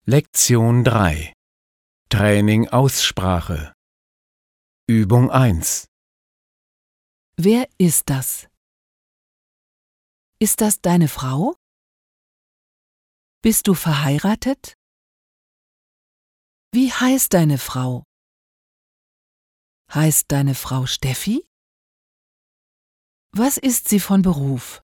Lektion 3 Training Aussprache Übung 1 Wer ist das? Ist das deine Frau? Bist du verheiratet? Wie heißt deine Frau? Heißt deine Frau Steffi? Was ist sie von Beruf?